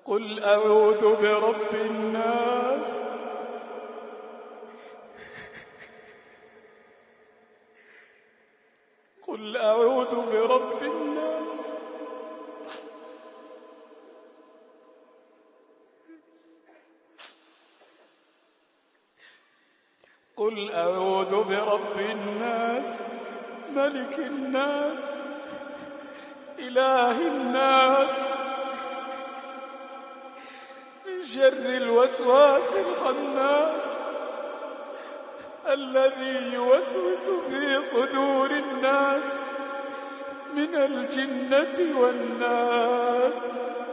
قل أعوذ برب الناس قل أعوذ برب الناس قل أعوذ برب الناس ملك الناس إله الناس من شر الوسواس الخناس الذي يوسوس في صدور الناس من الجنة والناس.